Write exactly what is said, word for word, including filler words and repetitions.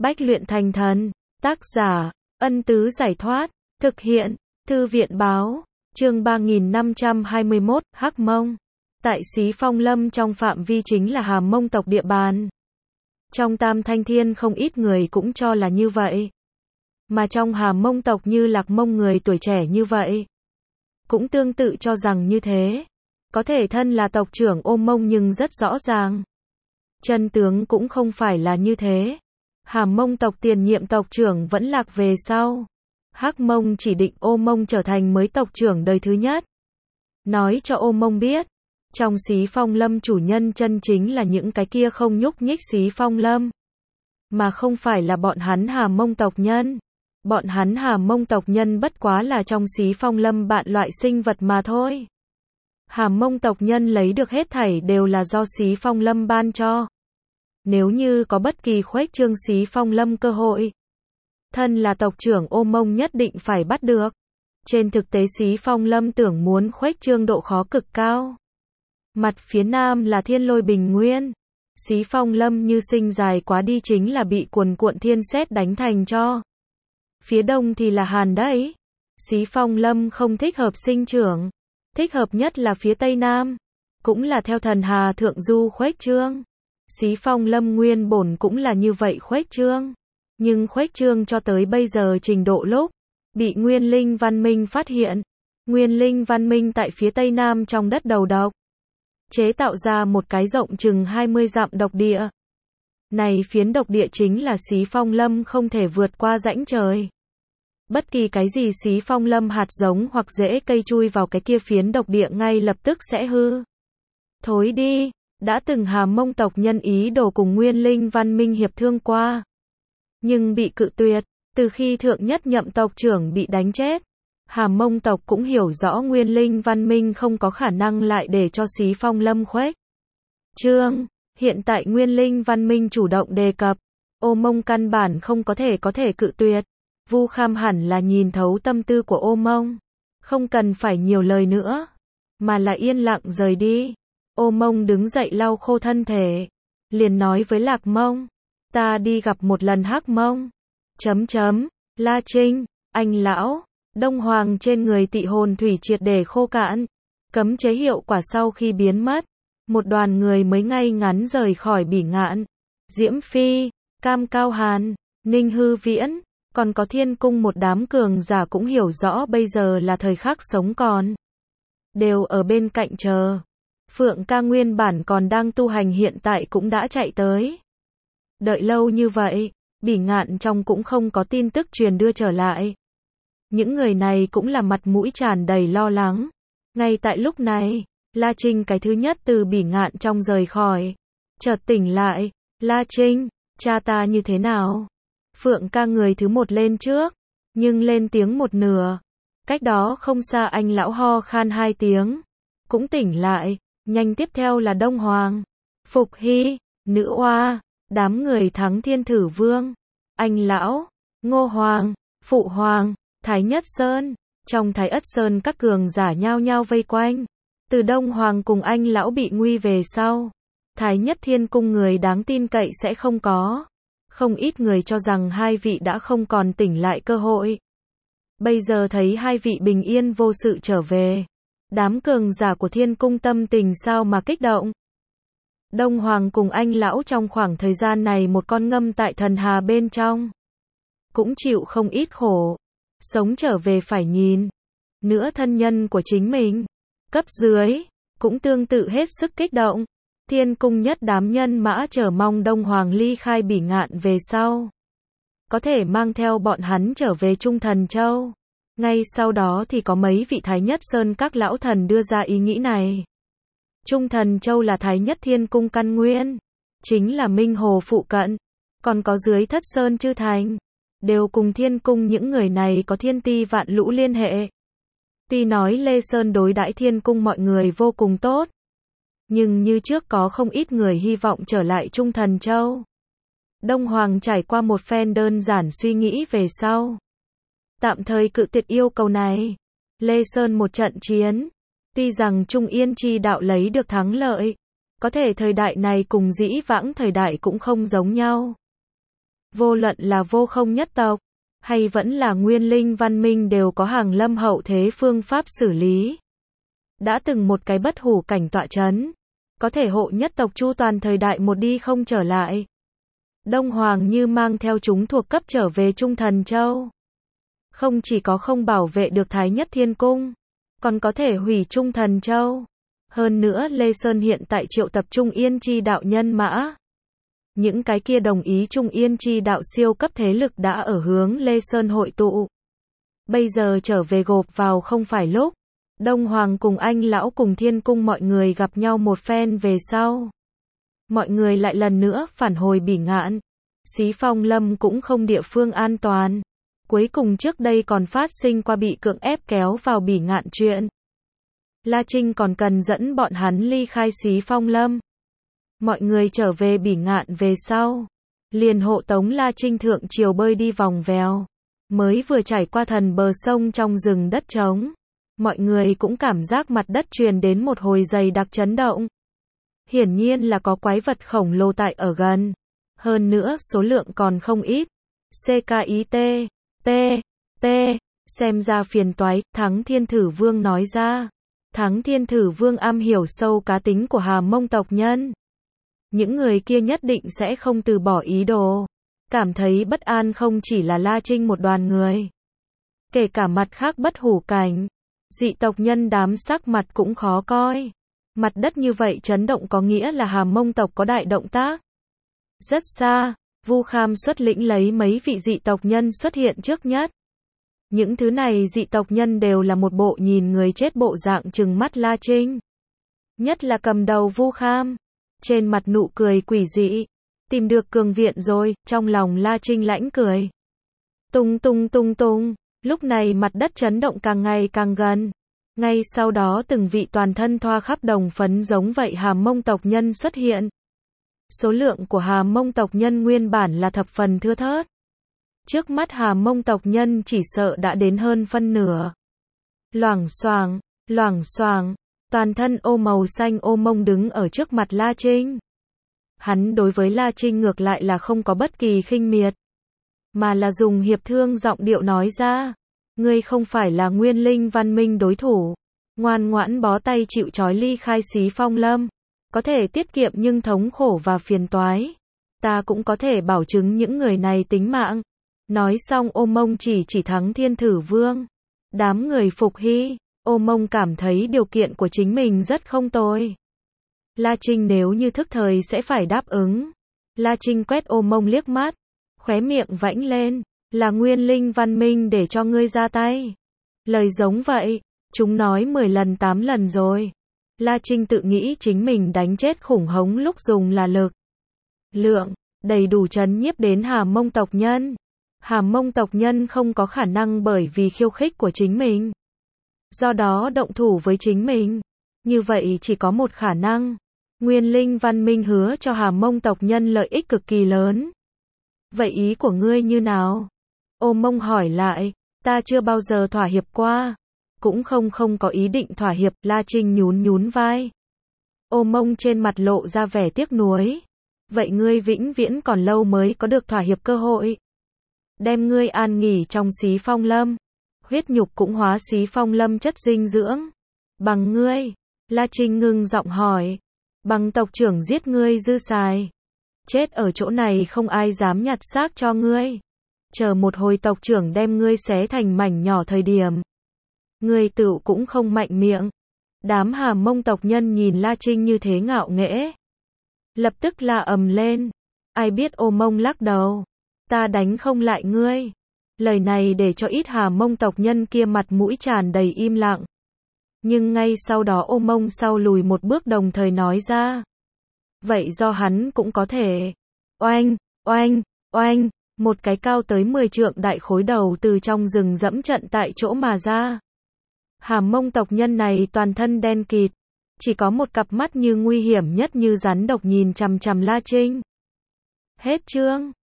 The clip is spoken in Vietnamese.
Bách luyện thành thần. Tác giả, Ân Tứ Giải Thoát. Thực hiện, Thư viện Báo. Chương ba nghìn năm trăm hai mươi mốt, Hắc Mông. Tại Xí Phong Lâm trong phạm vi chính là Hàm Mông tộc địa bàn. Trong Tam Thanh Thiên không ít người cũng cho là như vậy. Mà trong Hàm Mông tộc như Lạc Mông người tuổi trẻ như vậy, cũng tương tự cho rằng như thế. Có thể thân là tộc trưởng Ô Mông nhưng rất rõ ràng, chân tướng cũng không phải là như thế. Hàm Mông tộc tiền nhiệm tộc trưởng vẫn lạc về sau. Hắc Mông chỉ định Ô Mông trở thành mới tộc trưởng đời thứ nhất. Nói cho Ô Mông biết, trong Xí Phong Lâm chủ nhân chân chính là những cái kia không nhúc nhích Xí Phong Lâm, mà không phải là bọn hắn Hàm Mông tộc nhân. Bọn hắn Hàm Mông tộc nhân bất quá là trong Xí Phong Lâm bạn loại sinh vật mà thôi. Hàm Mông tộc nhân lấy được hết thảy đều là do Xí Phong Lâm ban cho. Nếu như có bất kỳ khuếch trương Xí Phong Lâm cơ hội, thân là tộc trưởng Ô Mông nhất định phải bắt được. Trên thực tế Xí Phong Lâm tưởng muốn khuếch trương độ khó cực cao. Mặt phía nam là Thiên Lôi Bình Nguyên. Xí Phong Lâm như sinh dài quá đi chính là bị cuồn cuộn thiên sét đánh thành cho. Phía đông thì là Hàn đấy. Xí Phong Lâm không thích hợp sinh trưởng. Thích hợp nhất là phía tây nam. Cũng là theo thần hà thượng du khuếch trương. Xí Phong Lâm nguyên bổn cũng là như vậy khuếch trương. Nhưng khuếch trương cho tới bây giờ trình độ lúc bị Nguyên Linh Văn Minh phát hiện. Nguyên Linh Văn Minh tại phía tây nam trong đất đầu độc, chế tạo ra một cái rộng chừng hai mươi dặm độc địa. Này phiến độc địa chính là Xí Phong Lâm không thể vượt qua rãnh trời. Bất kỳ cái gì Xí Phong Lâm hạt giống hoặc rễ cây chui vào cái kia phiến độc địa ngay lập tức sẽ hư thối đi. Đã từng Hàm Mông tộc nhân ý đồ cùng Nguyên Linh Văn Minh hiệp thương qua, nhưng bị cự tuyệt. Từ khi thượng nhất nhậm tộc trưởng bị đánh chết, Hàm Mông tộc cũng hiểu rõ Nguyên Linh Văn Minh không có khả năng lại để cho Xí Phong Lâm khuếch trương. Hiện tại Nguyên Linh Văn Minh chủ động đề cập, Ô Mông căn bản không có thể có thể cự tuyệt. Vu Kham hẳn là nhìn thấu tâm tư của Ô Mông, không cần phải nhiều lời nữa, mà là yên lặng rời đi. Ô Mông đứng dậy lau khô thân thể, liền nói với Lạc Mông, ta đi gặp một lần Hắc Mông. Chấm chấm, La Trinh, anh lão, Đông Hoàng trên người tị hồn thủy triệt để khô cạn, cấm chế hiệu quả sau khi biến mất, một đoàn người mới ngay ngắn rời khỏi Bỉ Ngạn. Diễm Phi, Cam Cao Hàn, Ninh Hư Viễn, còn có Thiên Cung một đám cường giả cũng hiểu rõ bây giờ là thời khắc sống còn, đều ở bên cạnh chờ. Phượng Ca nguyên bản còn đang tu hành hiện tại cũng đã chạy tới. Đợi lâu như vậy, Bỉ Ngạn trong cũng không có tin tức truyền đưa trở lại. Những người này cũng là mặt mũi tràn đầy lo lắng. Ngay tại lúc này, La Trinh cái thứ nhất từ Bỉ Ngạn trong rời khỏi. Chợt tỉnh lại, La Trinh, cha ta như thế nào? Phượng Ca người thứ một lên trước, nhưng lên tiếng một nửa. Cách đó không xa anh lão ho khan hai tiếng, cũng tỉnh lại. Nhanh tiếp theo là Đông Hoàng, Phục Hy, Nữ Oa, đám người thắng Thiên Thử Vương, anh lão, Ngô Hoàng, Phụ Hoàng, Thái Nhất Sơn. Trong Thái Ất Sơn các cường giả nhao nhao vây quanh. Từ Đông Hoàng cùng anh lão bị nguy về sau, Thái Nhất Thiên Cung người đáng tin cậy sẽ không có. Không ít người cho rằng hai vị đã không còn tỉnh lại cơ hội. Bây giờ thấy hai vị bình yên vô sự trở về, đám cường giả của Thiên Cung tâm tình sao mà kích động. Đông Hoàng cùng anh lão trong khoảng thời gian này một con ngâm tại thần hà bên trong, cũng chịu không ít khổ. Sống trở về phải nhìn. Nữa thân nhân của chính mình, cấp dưới, cũng tương tự hết sức kích động. Thiên Cung nhất đám nhân mã chờ mong Đông Hoàng ly khai Bỉ Ngạn về sau, có thể mang theo bọn hắn trở về Trung Thần Châu. Ngay sau đó thì có mấy vị Thái Nhất Sơn các lão thần đưa ra ý nghĩ này. Trung Thần Châu là Thái Nhất Thiên Cung căn nguyên, chính là Minh Hồ phụ cận, còn có dưới Thất Sơn Chư Thành, đều cùng Thiên Cung những người này có thiên ti vạn lũ liên hệ. Tuy nói Lê Sơn đối đãi Thiên Cung mọi người vô cùng tốt, nhưng như trước có không ít người hy vọng trở lại Trung Thần Châu. Đông Hoàng trải qua một phen đơn giản suy nghĩ về sau, tạm thời cự tuyệt yêu cầu này. Lê Sơn một trận chiến, tuy rằng Trung Yên chi đạo lấy được thắng lợi, có thể thời đại này cùng dĩ vãng thời đại cũng không giống nhau. Vô luận là vô không nhất tộc, hay vẫn là nguyên linh văn minh đều có hàng lâm hậu thế phương pháp xử lý. Đã từng một cái bất hủ cảnh tọa chấn, có thể hộ nhất tộc chu toàn thời đại một đi không trở lại. Đông Hoàng Như mang theo chúng thuộc cấp trở về Trung Thần Châu. Không chỉ có không bảo vệ được Thái Nhất Thiên Cung, còn có thể hủy Trung Thần Châu. Hơn nữa Lê Sơn hiện tại triệu tập Trung Yên Chi đạo nhân mã. Những cái kia đồng ý Trung Yên Chi đạo siêu cấp thế lực đã ở hướng Lê Sơn hội tụ. Bây giờ trở về gộp vào không phải lúc. Đông Hoàng cùng anh lão cùng Thiên Cung mọi người gặp nhau một phen về sau. Mọi người lại lần nữa phản hồi Bỉ Ngạn. Xí Phong Lâm cũng không địa phương an toàn. Cuối cùng trước đây còn phát sinh qua bị cưỡng ép kéo vào Bỉ Ngạn chuyện. La Trinh còn cần dẫn bọn hắn ly khai Xí Phong Lâm. Mọi người trở về Bỉ Ngạn về sau. Liền hộ tống La Trinh thượng triều bơi đi vòng vèo. Mới vừa trải qua thần bờ sông trong rừng đất trống. Mọi người cũng cảm giác mặt đất truyền đến một hồi dày đặc chấn động. Hiển nhiên là có quái vật khổng lồ tại ở gần. Hơn nữa số lượng còn không ít. xê ca i tê, T, T, xem ra phiền toái, Thắng Thiên Thử Vương nói ra. Thắng Thiên Thử Vương am hiểu sâu cá tính của Hà Mông tộc nhân. Những người kia nhất định sẽ không từ bỏ ý đồ. Cảm thấy bất an không chỉ là La Trinh một đoàn người. Kể cả mặt khác bất hủ cảnh. Dị tộc nhân đám sắc mặt cũng khó coi. Mặt đất như vậy chấn động có nghĩa là Hà Mông tộc có đại động tác. Rất xa, Vu Kham xuất lĩnh lấy mấy vị dị tộc nhân xuất hiện trước nhất. Những thứ này dị tộc nhân đều là một bộ nhìn người chết bộ dạng trừng mắt La Trinh. Nhất là cầm đầu Vu Kham. Trên mặt nụ cười quỷ dị. Tìm được cường viện rồi, trong lòng La Trinh lãnh cười. Tung tung tung tung. Lúc này mặt đất chấn động càng ngày càng gần. Ngay sau đó từng vị toàn thân thoa khắp đồng phấn giống vậy Hà Mông tộc nhân xuất hiện. Số lượng của Hà Mông tộc nhân nguyên bản là thập phần thưa thớt. Trước mắt Hà Mông tộc nhân chỉ sợ đã đến hơn phân nửa. Loảng xoảng, loảng xoảng, toàn thân ô màu xanh ô mông đứng ở trước mặt La Trinh. Hắn đối với La Trinh ngược lại là không có bất kỳ khinh miệt. Mà là dùng hiệp thương giọng điệu nói ra. Ngươi không phải là nguyên linh văn minh đối thủ. Ngoan ngoãn bó tay chịu trói ly khai Xí Phong Lâm. Có thể tiết kiệm nhưng thống khổ và phiền toái. Ta cũng có thể bảo chứng những người này tính mạng. Nói xong Ô Mông chỉ chỉ Thắng Thiên Thử Vương. Đám người phục hy. Ô Mông cảm thấy điều kiện của chính mình rất không tồi. La Trinh nếu như thức thời sẽ phải đáp ứng. La Trinh quét Ô Mông liếc mắt. Khóe miệng vãnh lên. Là nguyên linh văn minh để cho ngươi ra tay. Lời giống vậy. Chúng nói mười lần tám lần rồi. La Trinh tự nghĩ chính mình đánh chết khủng hống lúc dùng là lực lượng, đầy đủ trấn nhiếp đến Hà Mông tộc nhân. Hà Mông tộc nhân không có khả năng bởi vì khiêu khích của chính mình. Do đó động thủ với chính mình. Như vậy chỉ có một khả năng. Nguyên linh văn minh hứa cho Hà Mông tộc nhân lợi ích cực kỳ lớn. Vậy ý của ngươi như nào? Ô Mông hỏi lại, ta chưa bao giờ thỏa hiệp qua. Cũng không không có ý định thỏa hiệp, La Trinh nhún nhún vai. Ô Mông trên mặt lộ ra vẻ tiếc nuối. Vậy ngươi vĩnh viễn còn lâu mới có được thỏa hiệp cơ hội. Đem ngươi an nghỉ trong Xí Phong Lâm. Huyết nhục cũng hóa Xí Phong Lâm chất dinh dưỡng. Bằng ngươi. La Trinh ngưng giọng hỏi. Bằng tộc trưởng giết ngươi dư xài. Chết ở chỗ này không ai dám nhặt xác cho ngươi. Chờ một hồi tộc trưởng đem ngươi xé thành mảnh nhỏ thời điểm. Ngươi tựu cũng không mạnh miệng. Đám Hà Mông tộc nhân nhìn La Trinh như thế ngạo nghễ. Lập tức la ầm lên. Ai biết Ô Mông lắc đầu. Ta đánh không lại ngươi. Lời này để cho ít Hà Mông tộc nhân kia mặt mũi tràn đầy im lặng. Nhưng ngay sau đó Ô Mông sau lùi một bước đồng thời nói ra. Vậy do hắn cũng có thể. Oanh, oanh, oanh. Một cái cao tới mười trượng đại khối đầu từ trong rừng dẫm trận tại chỗ mà ra. Hà Mông tộc nhân này toàn thân đen kịt. Chỉ có một cặp mắt như nguy hiểm nhất như rắn độc nhìn chằm chằm La Trinh. Hết chương.